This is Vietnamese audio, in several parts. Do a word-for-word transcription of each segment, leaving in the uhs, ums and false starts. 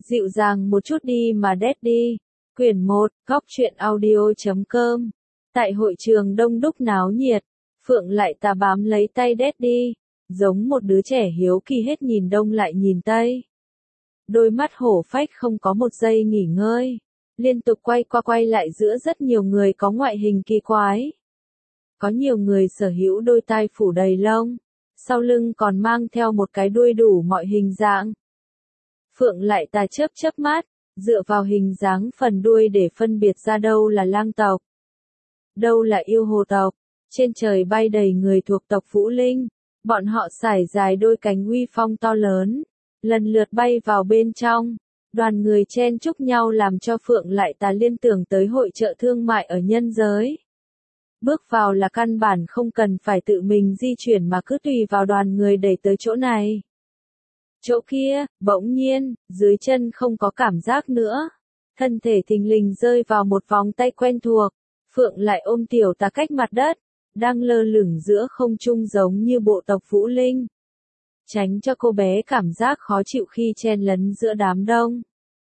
Dịu dàng một chút đi mà Daddy. Quyển một, góc truyện audio chấm com. Tại hội trường đông đúc náo nhiệt, Phượng lại tà bám lấy tay Daddy, giống một đứa trẻ hiếu kỳ hết nhìn đông lại nhìn tây. Đôi mắt hổ phách không có một giây nghỉ ngơi, liên tục quay qua quay lại giữa rất nhiều người có ngoại hình kỳ quái. Có nhiều người sở hữu đôi tai phủ đầy lông, sau lưng còn mang theo một cái đuôi đủ mọi hình dạng. Phượng lại tà chớp chớp mắt, dựa vào hình dáng phần đuôi để phân biệt ra đâu là lang tộc, đâu là yêu hồ tộc. Trên trời bay đầy người thuộc tộc Vũ Linh, bọn họ sải dài đôi cánh uy phong to lớn, lần lượt bay vào bên trong. Đoàn người chen chúc nhau làm cho Phượng lại tà liên tưởng tới hội chợ thương mại ở nhân giới. Bước vào là căn bản không cần phải tự mình di chuyển mà cứ tùy vào đoàn người đẩy tới chỗ này. Chỗ kia, bỗng nhiên, dưới chân không có cảm giác nữa. Thân thể thình lình rơi vào một vòng tay quen thuộc. Phượng lại ôm tiểu tà cách mặt đất, đang lơ lửng giữa không trung giống như bộ tộc Vũ Linh. Tránh cho cô bé cảm giác khó chịu khi chen lấn giữa đám đông.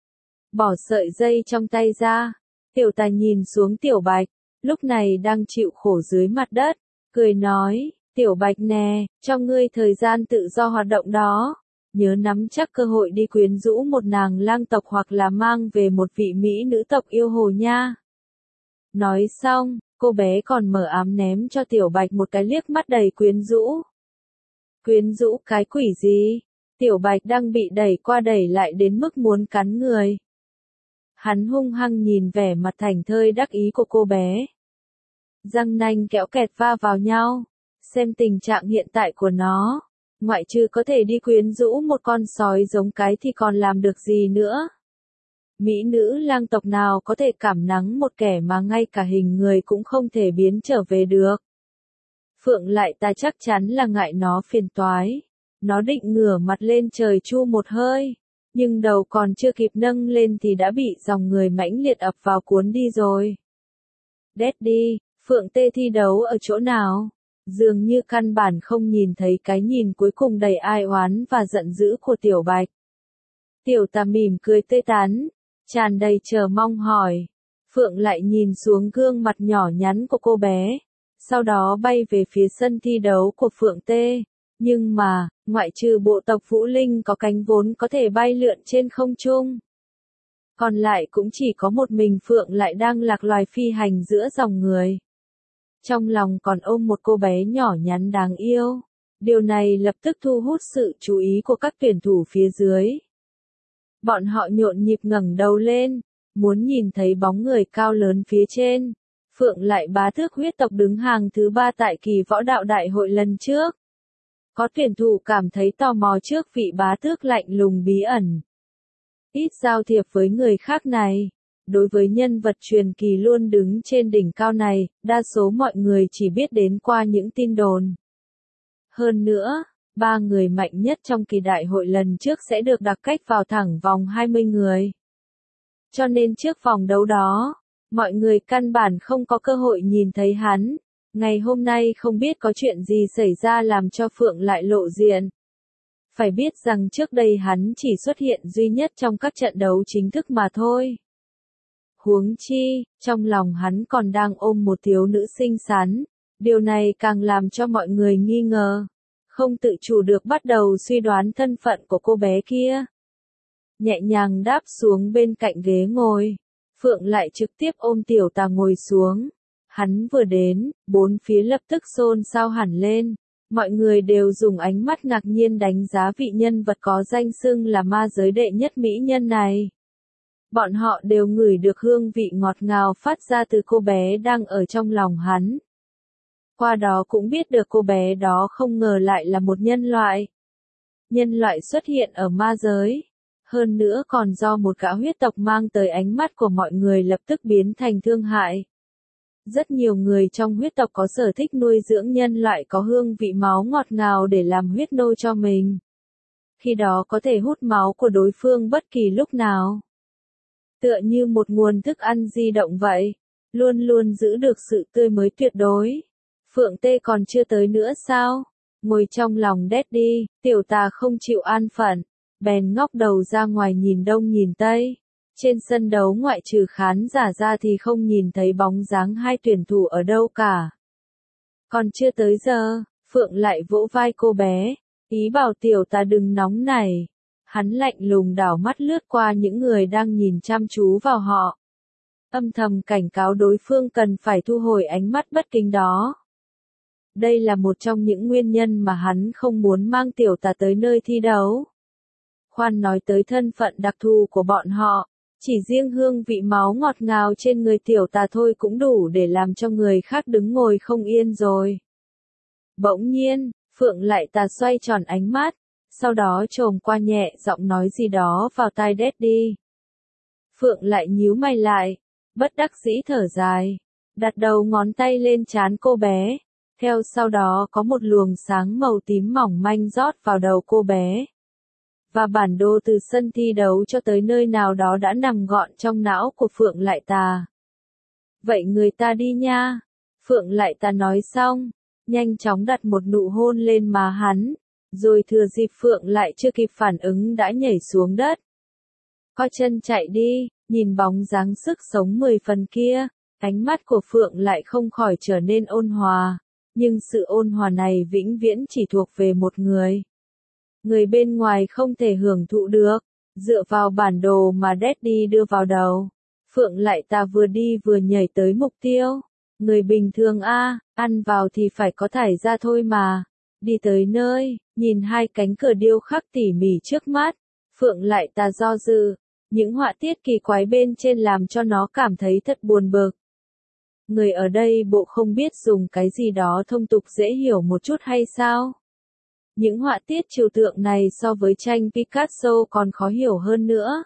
Bỏ sợi dây trong tay ra, tiểu tà nhìn xuống tiểu bạch, lúc này đang chịu khổ dưới mặt đất, cười nói, tiểu bạch nè, cho ngươi thời gian tự do hoạt động đó. Nhớ nắm chắc cơ hội đi quyến rũ một nàng lang tộc hoặc là mang về một vị mỹ nữ tộc yêu hồ nha. Nói xong, cô bé còn mở ám ném cho tiểu bạch một cái liếc mắt đầy quyến rũ. Quyến rũ cái quỷ gì? Tiểu bạch đang bị đẩy qua đẩy lại đến mức muốn cắn người. Hắn hung hăng nhìn vẻ mặt thảnh thơi đắc ý của cô bé. Răng nanh kéo kẹt va vào nhau. Xem tình trạng hiện tại của nó. Ngoại trừ có thể đi quyến rũ một con sói giống cái thì còn làm được gì nữa. Mỹ nữ lang tộc nào có thể cảm nắng một kẻ mà ngay cả hình người cũng không thể biến trở về được. Phượng lại ta chắc chắn là ngại nó phiền toái. Nó định ngửa mặt lên trời chu một hơi. Nhưng đầu còn chưa kịp nâng lên thì đã bị dòng người mãnh liệt ập vào cuốn đi rồi. Daddy, Phượng tê thi đấu ở chỗ nào? Dường như căn bản không nhìn thấy cái nhìn cuối cùng đầy ai oán và giận dữ của tiểu bạch. Tiểu tà mỉm cười tươi tắn, tràn đầy chờ mong hỏi. Phượng lại nhìn xuống gương mặt nhỏ nhắn của cô bé, sau đó bay về phía sân thi đấu của Phượng tê. Nhưng mà, ngoại trừ bộ tộc Vũ Linh có cánh vốn có thể bay lượn trên không trung. Còn lại cũng chỉ có một mình Phượng lại đang lạc loài phi hành giữa dòng người. Trong lòng còn ôm một cô bé nhỏ nhắn đáng yêu. Điều này lập tức thu hút sự chú ý của các tuyển thủ phía dưới. Bọn họ nhộn nhịp ngẩng đầu lên, muốn nhìn thấy bóng người cao lớn phía trên. Phượng lại bá tước huyết tộc đứng hàng thứ ba tại kỳ võ đạo đại hội lần trước. Có tuyển thủ cảm thấy tò mò trước vị bá tước lạnh lùng bí ẩn. Ít giao thiệp với người khác này. Đối với nhân vật truyền kỳ luôn đứng trên đỉnh cao này, đa số mọi người chỉ biết đến qua những tin đồn. Hơn nữa, ba người mạnh nhất trong kỳ đại hội lần trước sẽ được đặc cách vào thẳng vòng hai mươi người. Cho nên trước vòng đấu đó, mọi người căn bản không có cơ hội nhìn thấy hắn. Ngày hôm nay không biết có chuyện gì xảy ra làm cho Phượng lại lộ diện. Phải biết rằng trước đây hắn chỉ xuất hiện duy nhất trong các trận đấu chính thức mà thôi. Huống chi, trong lòng hắn còn đang ôm một thiếu nữ xinh xắn, điều này càng làm cho mọi người nghi ngờ, không tự chủ được bắt đầu suy đoán thân phận của cô bé kia. Nhẹ nhàng đáp xuống bên cạnh ghế ngồi, Phượng lại trực tiếp ôm tiểu tà ngồi xuống. Hắn vừa đến, bốn phía lập tức xôn xao hẳn lên, mọi người đều dùng ánh mắt ngạc nhiên đánh giá vị nhân vật có danh xưng là ma giới đệ nhất mỹ nhân này. Bọn họ đều ngửi được hương vị ngọt ngào phát ra từ cô bé đang ở trong lòng hắn. Qua đó cũng biết được cô bé đó không ngờ lại là một nhân loại. Nhân loại xuất hiện ở ma giới. Hơn nữa còn do một gã huyết tộc mang tới ánh mắt của mọi người lập tức biến thành thương hại. Rất nhiều người trong huyết tộc có sở thích nuôi dưỡng nhân loại có hương vị máu ngọt ngào để làm huyết nô cho mình. Khi đó có thể hút máu của đối phương bất kỳ lúc nào. Tựa như một nguồn thức ăn di động vậy, luôn luôn giữ được sự tươi mới tuyệt đối. Phượng tê còn chưa tới nữa sao? Ngồi trong lòng Daddy, tiểu tà không chịu an phận, bèn ngóc đầu ra ngoài nhìn đông nhìn tây. Trên sân đấu ngoại trừ khán giả ra thì không nhìn thấy bóng dáng hai tuyển thủ ở đâu cả. Còn chưa tới giờ, Phượng lại vỗ vai cô bé, ý bảo tiểu ta đừng nóng nảy. Hắn lạnh lùng đảo mắt lướt qua những người đang nhìn chăm chú vào họ. Âm thầm cảnh cáo đối phương cần phải thu hồi ánh mắt bất kính đó. Đây là một trong những nguyên nhân mà hắn không muốn mang tiểu tà tới nơi thi đấu. Khoan nói tới thân phận đặc thù của bọn họ, chỉ riêng hương vị máu ngọt ngào trên người tiểu tà thôi cũng đủ để làm cho người khác đứng ngồi không yên rồi. Bỗng nhiên, Phượng lại tà xoay tròn ánh mắt, sau đó chồm qua nhẹ giọng nói gì đó vào tai Daddy. Phượng lại nhíu mày lại, bất đắc dĩ thở dài, đặt đầu ngón tay lên trán cô bé, theo sau đó có một luồng sáng màu tím mỏng manh rót vào đầu cô bé. Và bản đồ từ sân thi đấu cho tới nơi nào đó đã nằm gọn trong não của Phượng lại tà. Vậy người ta đi nha. Phượng lại tà nói xong, nhanh chóng đặt một nụ hôn lên má hắn, rồi thừa dịp Phượng lại chưa kịp phản ứng đã nhảy xuống đất. Co chân chạy đi, nhìn bóng dáng sức sống mười phần kia, ánh mắt của Phượng lại không khỏi trở nên ôn hòa, nhưng sự ôn hòa này vĩnh viễn chỉ thuộc về một người. Người bên ngoài không thể hưởng thụ được, dựa vào bản đồ mà Daddy đưa vào đầu. Phượng lại tà vừa đi vừa nhảy tới mục tiêu. Người bình thường a, ăn vào thì phải có thải ra thôi mà. Đi tới nơi, nhìn hai cánh cửa điêu khắc tỉ mỉ trước mắt, Phượng lại tà do dự, những họa tiết kỳ quái bên trên làm cho nó cảm thấy thật buồn bực. Người ở đây bộ không biết dùng cái gì đó thông tục dễ hiểu một chút hay sao? Những họa tiết trừu tượng này so với tranh Picasso còn khó hiểu hơn nữa.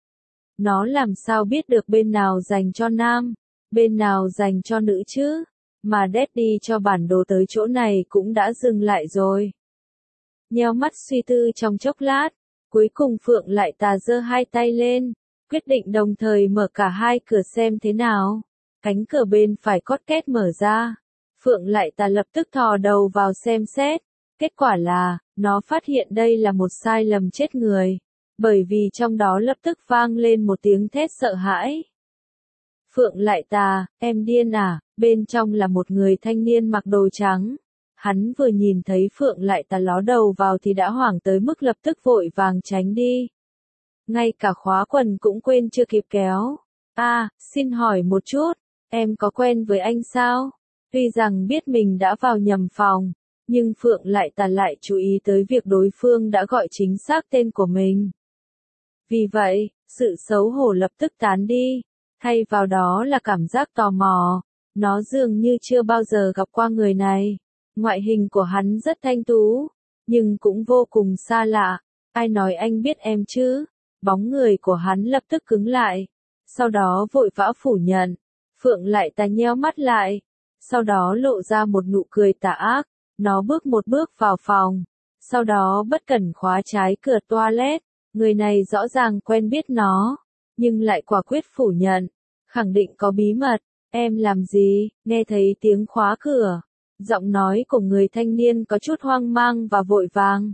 Nó làm sao biết được bên nào dành cho nam, bên nào dành cho nữ chứ? Mà Daddy cho bản đồ tới chỗ này cũng đã dừng lại rồi. Nheo mắt suy tư trong chốc lát, cuối cùng Phượng lại tà giơ hai tay lên, quyết định đồng thời mở cả hai cửa xem thế nào. Cánh cửa bên phải cót két mở ra. Phượng lại tà lập tức thò đầu vào xem xét. Kết quả là, nó phát hiện đây là một sai lầm chết người. Bởi vì trong đó lập tức vang lên một tiếng thét sợ hãi. Phượng lại tà, em điên à, bên trong là một người thanh niên mặc đồ trắng. Hắn vừa nhìn thấy Phượng lại tà ló đầu vào thì đã hoảng tới mức lập tức vội vàng tránh đi. Ngay cả khóa quần cũng quên chưa kịp kéo. À, xin hỏi một chút, em có quen với anh sao? Tuy rằng biết mình đã vào nhầm phòng, nhưng Phượng lại tà lại chú ý tới việc đối phương đã gọi chính xác tên của mình. Vì vậy, sự xấu hổ lập tức tán đi, thay vào đó là cảm giác tò mò. Nó dường như chưa bao giờ gặp qua người này. Ngoại hình của hắn rất thanh tú, nhưng cũng vô cùng xa lạ. Ai nói anh biết em chứ? Bóng người của hắn lập tức cứng lại, sau đó vội vã phủ nhận. Phượng lại tà nheo mắt lại, sau đó lộ ra một nụ cười tà ác. Nó bước một bước vào phòng, sau đó bất cẩn khóa trái cửa toilet. Người này rõ ràng quen biết nó, nhưng lại quả quyết phủ nhận, khẳng định có bí mật. Em làm gì? Nghe thấy tiếng khóa cửa, giọng nói của người thanh niên có chút hoang mang và vội vàng.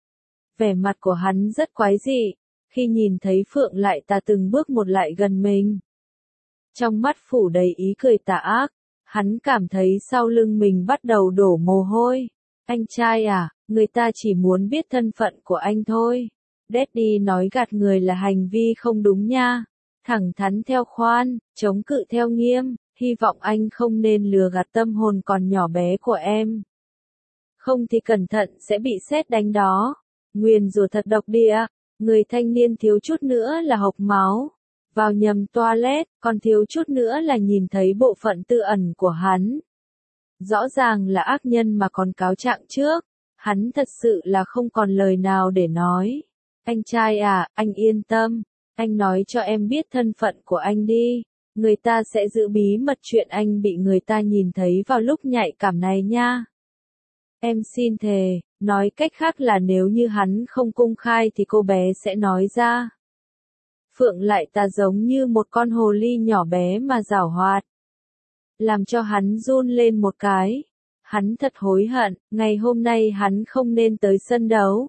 Vẻ mặt của hắn rất quái dị, khi nhìn thấy Phượng lại tà từng bước một lại gần mình. Trong mắt phủ đầy ý cười tà ác, hắn cảm thấy sau lưng mình bắt đầu đổ mồ hôi. Anh trai à, người ta chỉ muốn biết thân phận của anh thôi. Daddy nói gạt người là hành vi không đúng nha. Thẳng thắn theo khoan, chống cự theo nghiêm, hy vọng anh không nên lừa gạt tâm hồn còn nhỏ bé của em. Không thì cẩn thận sẽ bị sét đánh đó. Nguyền rủa thật độc địa, người thanh niên thiếu chút nữa là hộc máu. Vào nhầm toilet, còn thiếu chút nữa là nhìn thấy bộ phận tư ẩn của hắn. Rõ ràng là ác nhân mà còn cáo trạng trước. Hắn thật sự là không còn lời nào để nói. Anh trai à, anh yên tâm. Anh nói cho em biết thân phận của anh đi. Người ta sẽ giữ bí mật chuyện anh bị người ta nhìn thấy vào lúc nhạy cảm này nha. Em xin thề, nói cách khác là nếu như hắn không công khai thì cô bé sẽ nói ra. Phượng lại tà giống như một con hồ ly nhỏ bé mà giảo hoạt. Làm cho hắn run lên một cái. Hắn thật hối hận, ngày hôm nay hắn không nên tới sân đấu.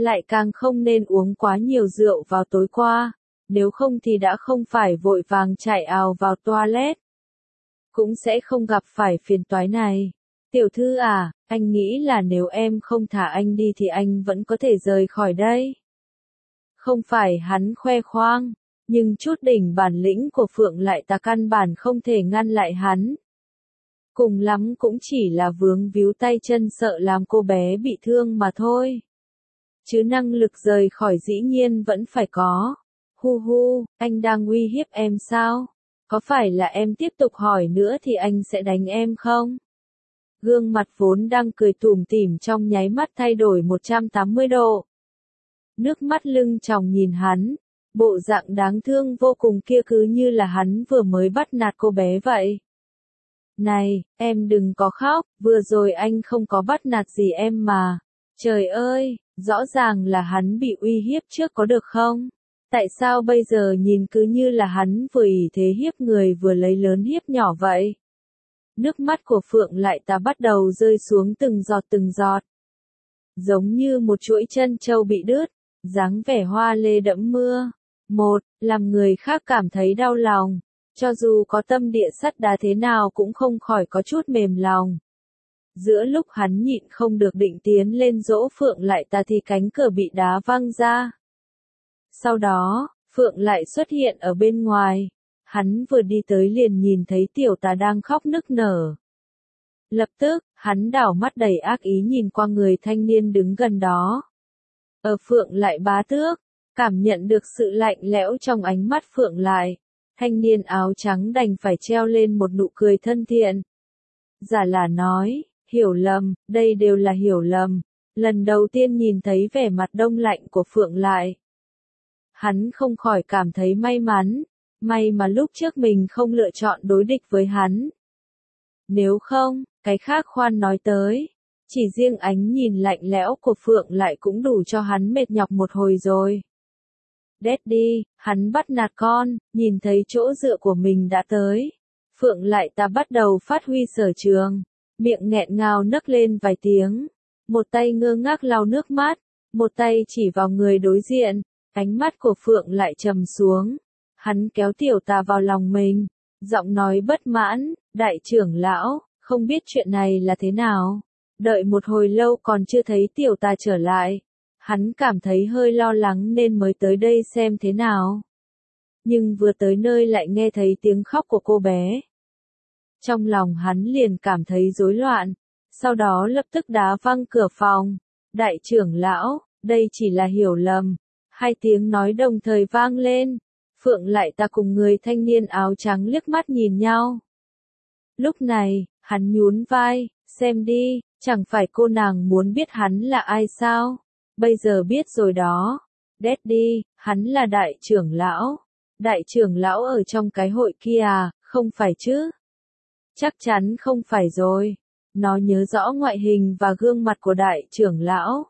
lại càng không nên uống quá nhiều rượu vào tối qua, nếu không thì đã không phải vội vàng chạy ào vào toilet. Cũng sẽ không gặp phải phiền toái này. Tiểu thư à, anh nghĩ là nếu em không thả anh đi thì anh vẫn có thể rời khỏi đây. Không phải hắn khoe khoang, nhưng chút đỉnh bản lĩnh của Phượng Lại Tà căn bản không thể ngăn lại hắn. Cùng lắm cũng chỉ là vướng víu tay chân sợ làm cô bé bị thương mà thôi. Chứ năng lực rời khỏi dĩ nhiên vẫn phải có. Hu hu, anh đang uy hiếp em sao? Có phải là em tiếp tục hỏi nữa thì anh sẽ đánh em không? Gương mặt vốn đang cười tủm tỉm trong nháy mắt thay đổi một trăm tám mươi độ. Nước mắt lưng tròng nhìn hắn, bộ dạng đáng thương vô cùng kia cứ như là hắn vừa mới bắt nạt cô bé vậy. Này, em đừng có khóc, vừa rồi anh không có bắt nạt gì em mà. Trời ơi, rõ ràng là hắn bị uy hiếp trước có được không? Tại sao bây giờ nhìn cứ như là hắn vừa ỷ thế hiếp người vừa lấy lớn hiếp nhỏ vậy? Nước mắt của Phượng Lại Tà bắt đầu rơi xuống từng giọt từng giọt. Giống như một chuỗi chân châu bị đứt, dáng vẻ hoa lê đẫm mưa. Một, làm người khác cảm thấy đau lòng. Cho dù có tâm địa sắt đá thế nào cũng không khỏi có chút mềm lòng. Giữa lúc hắn nhịn không được định tiến lên dỗ Phượng Lại Tà thì cánh cửa bị đá văng ra. Sau đó, Phượng lại xuất hiện ở bên ngoài. Hắn vừa đi tới liền nhìn thấy tiểu tà đang khóc nức nở. Lập tức, hắn đảo mắt đầy ác ý nhìn qua người thanh niên đứng gần đó. Ở Phượng Lại bá tước, cảm nhận được sự lạnh lẽo trong ánh mắt Phượng Lại. Thanh niên áo trắng đành phải treo lên một nụ cười thân thiện. Giả là nói, hiểu lầm, đây đều là hiểu lầm. Lần đầu tiên nhìn thấy vẻ mặt đông lạnh của Phượng Lại. Hắn không khỏi cảm thấy may mắn, may mà lúc trước mình không lựa chọn đối địch với hắn. Nếu không, cái khác khoan nói tới, chỉ riêng ánh nhìn lạnh lẽo của Phượng Lại cũng đủ cho hắn mệt nhọc một hồi rồi. Daddy, hắn bắt nạt con, nhìn thấy chỗ dựa của mình đã tới. Phượng Lại Tà bắt đầu phát huy sở trường, miệng nghẹn ngào nấc lên vài tiếng. Một tay ngơ ngác lau nước mắt, một tay chỉ vào người đối diện. Ánh mắt của Phượng Lại trầm xuống. Hắn kéo tiểu tà vào lòng mình, giọng nói bất mãn, đại trưởng lão, không biết chuyện này là thế nào. Đợi một hồi lâu còn chưa thấy tiểu tà trở lại. Hắn cảm thấy hơi lo lắng nên mới tới đây xem thế nào. Nhưng vừa tới nơi lại nghe thấy tiếng khóc của cô bé. Trong lòng hắn liền cảm thấy rối loạn, sau đó lập tức đá văng cửa phòng. Đại trưởng lão, đây chỉ là hiểu lầm. Hai tiếng nói đồng thời vang lên. Phượng Lại Tà cùng người thanh niên áo trắng liếc mắt nhìn nhau. Lúc này, hắn nhún vai, xem đi, chẳng phải cô nàng muốn biết hắn là ai sao? Bây giờ biết rồi đó. Daddy, hắn là đại trưởng lão. Đại trưởng lão ở trong cái hội kia à, không phải chứ? Chắc chắn không phải rồi. Nó nhớ rõ ngoại hình và gương mặt của đại trưởng lão.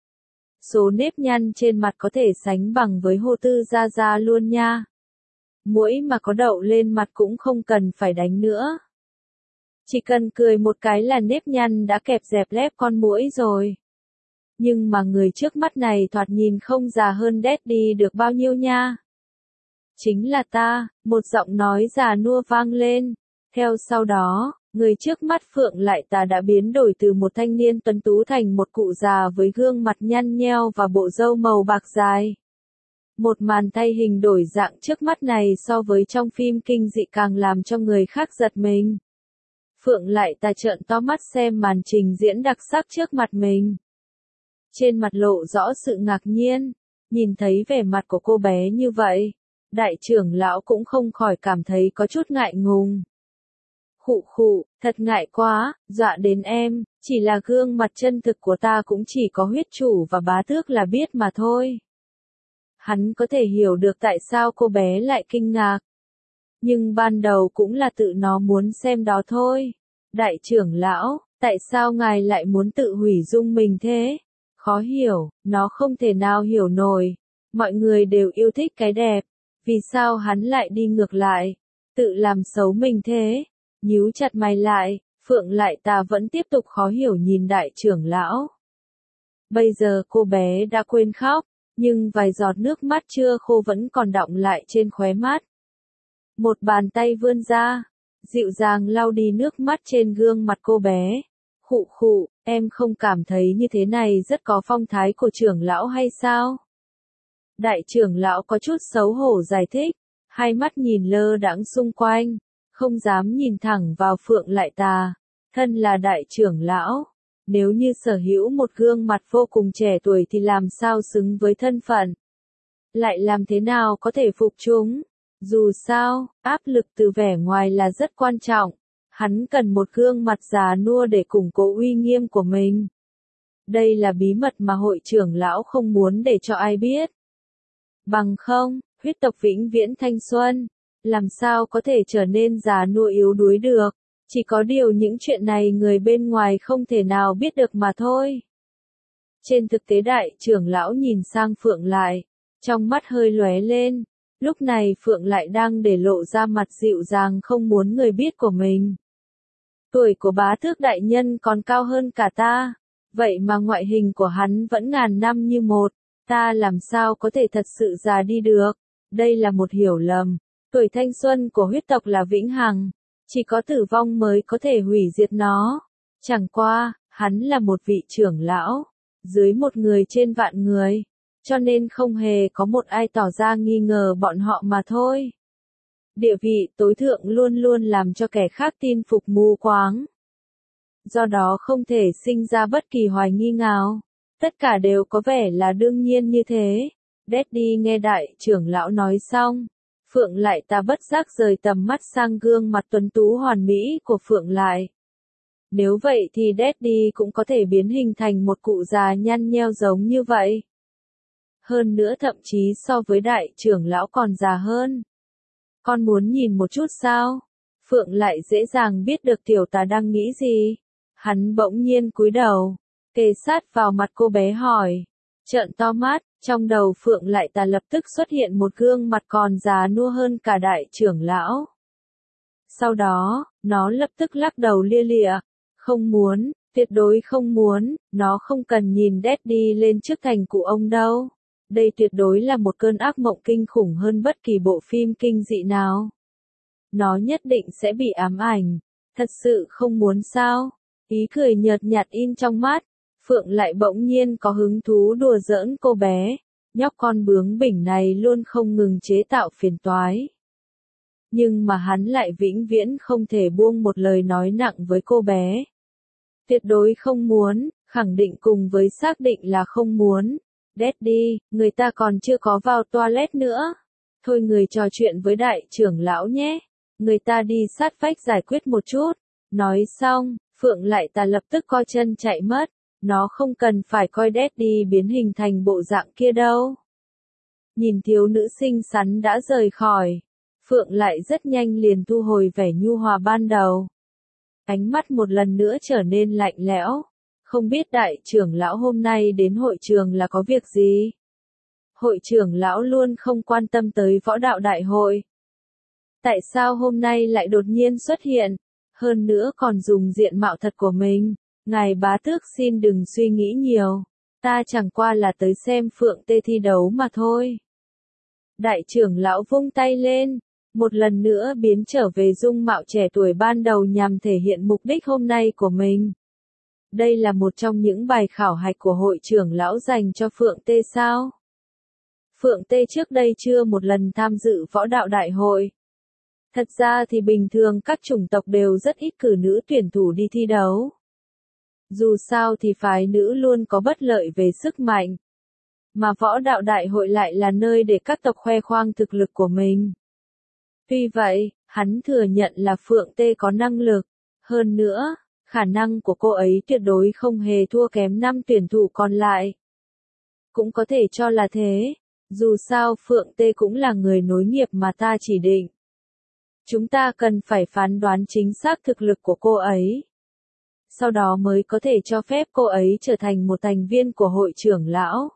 Số nếp nhăn trên mặt có thể sánh bằng với Hồ Tư Gia Gia luôn nha. Mũi mà có đậu lên mặt cũng không cần phải đánh nữa. Chỉ cần cười một cái là nếp nhăn đã kẹp dẹp lép con muỗi rồi. Nhưng mà người trước mắt này thoạt nhìn không già hơn Daddy được bao nhiêu nha. Chính là ta, một giọng nói già nua vang lên. Theo sau đó, người trước mắt Phượng Lại Tà đã biến đổi từ một thanh niên tuấn tú thành một cụ già với gương mặt nhăn nheo và bộ râu màu bạc dài. Một màn thay hình đổi dạng trước mắt này so với trong phim kinh dị càng làm cho người khác giật mình. Phượng Lại Tà trợn to mắt xem màn trình diễn đặc sắc trước mặt mình. Trên mặt lộ rõ sự ngạc nhiên, nhìn thấy vẻ mặt của cô bé như vậy, đại trưởng lão cũng không khỏi cảm thấy có chút ngại ngùng. Khụ khụ, thật ngại quá, dọa đến em, chỉ là gương mặt chân thực của ta cũng chỉ có huyết chủ và bá tước là biết mà thôi. Hắn có thể hiểu được tại sao cô bé lại kinh ngạc. Nhưng ban đầu cũng là tự nó muốn xem đó thôi. Đại trưởng lão, tại sao ngài lại muốn tự hủy dung mình thế? Khó hiểu, nó không thể nào hiểu nổi. Mọi người đều yêu thích cái đẹp. Vì sao hắn lại đi ngược lại? Tự làm xấu mình thế? Nhíu chặt mày lại, Phượng Lại Tà vẫn tiếp tục khó hiểu nhìn đại trưởng lão. Bây giờ cô bé đã quên khóc, nhưng vài giọt nước mắt chưa khô vẫn còn đọng lại trên khóe mắt. Một bàn tay vươn ra, dịu dàng lau đi nước mắt trên gương mặt cô bé. Khụ khụ, em không cảm thấy như thế này rất có phong thái của trưởng lão hay sao? Đại trưởng lão có chút xấu hổ giải thích, hai mắt nhìn lơ đãng xung quanh, không dám nhìn thẳng vào Phượng Lại Tà. Thân là đại trưởng lão, nếu như sở hữu một gương mặt vô cùng trẻ tuổi thì làm sao xứng với thân phận? Lại làm thế nào có thể phục chúng? Dù sao, áp lực từ vẻ ngoài là rất quan trọng. Hắn cần một gương mặt già nua để củng cố uy nghiêm của mình. Đây là bí mật mà hội trưởng lão không muốn để cho ai biết. Bằng không, huyết tộc vĩnh viễn thanh xuân, làm sao có thể trở nên già nua yếu đuối được. Chỉ có điều những chuyện này người bên ngoài không thể nào biết được mà thôi. Trên thực tế đại trưởng lão nhìn sang Phượng Lại, trong mắt hơi lóe lên. Lúc này Phượng Lại đang để lộ ra mặt dịu dàng không muốn người biết của mình. Tuổi của bá tước đại nhân còn cao hơn cả ta, vậy mà ngoại hình của hắn vẫn ngàn năm như một, ta làm sao có thể thật sự già đi được, đây là một hiểu lầm. Tuổi thanh xuân của huyết tộc là vĩnh hằng, chỉ có tử vong mới có thể hủy diệt nó. Chẳng qua, hắn là một vị trưởng lão, dưới một người trên vạn người, cho nên không hề có một ai tỏ ra nghi ngờ bọn họ mà thôi. Địa vị tối thượng luôn luôn làm cho kẻ khác tin phục mù quáng. Do đó không thể sinh ra bất kỳ hoài nghi nào. Tất cả đều có vẻ là đương nhiên như thế. Daddy nghe đại trưởng lão nói xong. Phượng Lại Tà bất giác rời tầm mắt sang gương mặt tuấn tú hoàn mỹ của Phượng Lại. Nếu vậy thì Daddy cũng có thể biến hình thành một cụ già nhăn nheo giống như vậy. Hơn nữa thậm chí so với đại trưởng lão còn già hơn. Con muốn nhìn một chút sao? Phượng Lại dễ dàng biết được tiểu tà đang nghĩ gì. Hắn bỗng nhiên cúi đầu, kề sát vào mặt cô bé hỏi. Trợn to mắt, trong đầu Phượng Lại Tà lập tức xuất hiện một gương mặt còn già nua hơn cả đại trưởng lão. Sau đó, nó lập tức lắc đầu lia lịa. Không muốn, tuyệt đối không muốn, nó không cần nhìn Daddy lên trước thành cụ ông đâu. Đây tuyệt đối là một cơn ác mộng kinh khủng hơn bất kỳ bộ phim kinh dị nào. Nó nhất định sẽ bị ám ảnh. Thật sự không muốn sao? Ý cười nhợt nhạt in trong mắt. Phượng Lại bỗng nhiên có hứng thú đùa giỡn cô bé. Nhóc con bướng bỉnh này luôn không ngừng chế tạo phiền toái. Nhưng mà hắn lại vĩnh viễn không thể buông một lời nói nặng với cô bé. Tuyệt đối không muốn, khẳng định cùng với xác định là không muốn. Daddy, người ta còn chưa có vào toilet nữa. Thôi người trò chuyện với đại trưởng lão nhé. Người ta đi sát vách giải quyết một chút. Nói xong, Phượng Lại Tà lập tức co chân chạy mất. Nó không cần phải coi Daddy biến hình thành bộ dạng kia đâu. Nhìn thiếu nữ xinh xắn đã rời khỏi. Phượng Lại rất nhanh liền thu hồi vẻ nhu hòa ban đầu. Ánh mắt một lần nữa trở nên lạnh lẽo. Không biết đại trưởng lão hôm nay đến hội trường là có việc gì? Hội trưởng lão luôn không quan tâm tới võ đạo đại hội. Tại sao hôm nay lại đột nhiên xuất hiện? Hơn nữa còn dùng diện mạo thật của mình. Ngài bá tước xin đừng suy nghĩ nhiều. Ta chẳng qua là tới xem Phượng Tê thi đấu mà thôi. Đại trưởng lão vung tay lên. Một lần nữa biến trở về dung mạo trẻ tuổi ban đầu nhằm thể hiện mục đích hôm nay của mình. Đây là một trong những bài khảo hạch của hội trưởng lão dành cho Phượng Tê sao? Phượng Tê trước đây chưa một lần tham dự võ đạo đại hội. Thật ra thì bình thường các chủng tộc đều rất ít cử nữ tuyển thủ đi thi đấu. Dù sao thì phái nữ luôn có bất lợi về sức mạnh. Mà võ đạo đại hội lại là nơi để các tộc khoe khoang thực lực của mình. Tuy vậy, hắn thừa nhận là Phượng Tê có năng lực. Hơn nữa, khả năng của cô ấy tuyệt đối không hề thua kém năm tuyển thủ còn lại. Cũng có thể cho là thế. Dù sao Phượng Tê cũng là người nối nghiệp mà ta chỉ định. Chúng ta cần phải phán đoán chính xác thực lực của cô ấy. Sau đó mới có thể cho phép cô ấy trở thành một thành viên của hội trưởng lão.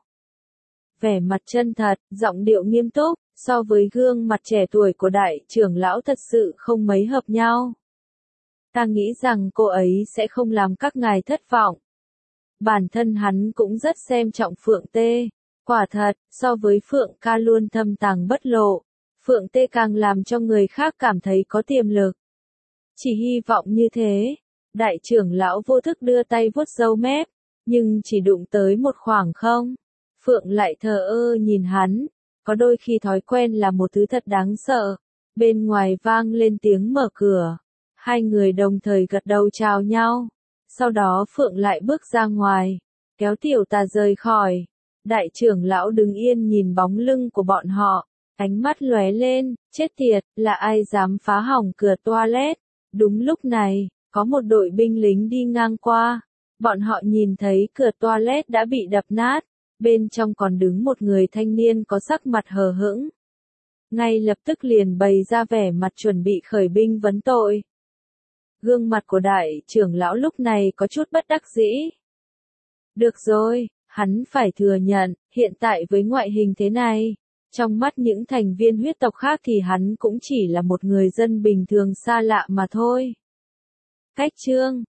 Vẻ mặt chân thật, giọng điệu nghiêm túc, so với gương mặt trẻ tuổi của đại trưởng lão thật sự không mấy hợp nhau. Ta nghĩ rằng cô ấy sẽ không làm các ngài thất vọng. Bản thân hắn cũng rất xem trọng Phượng Tê. Quả thật, so với Phượng ca luôn thâm tàng bất lộ, Phượng Tê càng làm cho người khác cảm thấy có tiềm lực. Chỉ hy vọng như thế. Đại trưởng lão vô thức đưa tay vuốt râu mép, nhưng chỉ đụng tới một khoảng không. Phượng lại thờ ơ nhìn hắn, có đôi khi thói quen là một thứ thật đáng sợ. Bên ngoài vang lên tiếng mở cửa, hai người đồng thời gật đầu chào nhau. Sau đó Phượng lại bước ra ngoài, kéo tiểu tà rời khỏi. Đại trưởng lão đứng yên nhìn bóng lưng của bọn họ, ánh mắt lóe lên, chết tiệt, là ai dám phá hỏng cửa toilet. Đúng lúc này, có một đội binh lính đi ngang qua, bọn họ nhìn thấy cửa toilet đã bị đập nát, bên trong còn đứng một người thanh niên có sắc mặt hờ hững. Ngay lập tức liền bày ra vẻ mặt chuẩn bị khởi binh vấn tội. Gương mặt của đại trưởng lão lúc này có chút bất đắc dĩ. Được rồi, hắn phải thừa nhận, hiện tại với ngoại hình thế này, trong mắt những thành viên huyết tộc khác thì hắn cũng chỉ là một người dân bình thường xa lạ mà thôi. Cách chương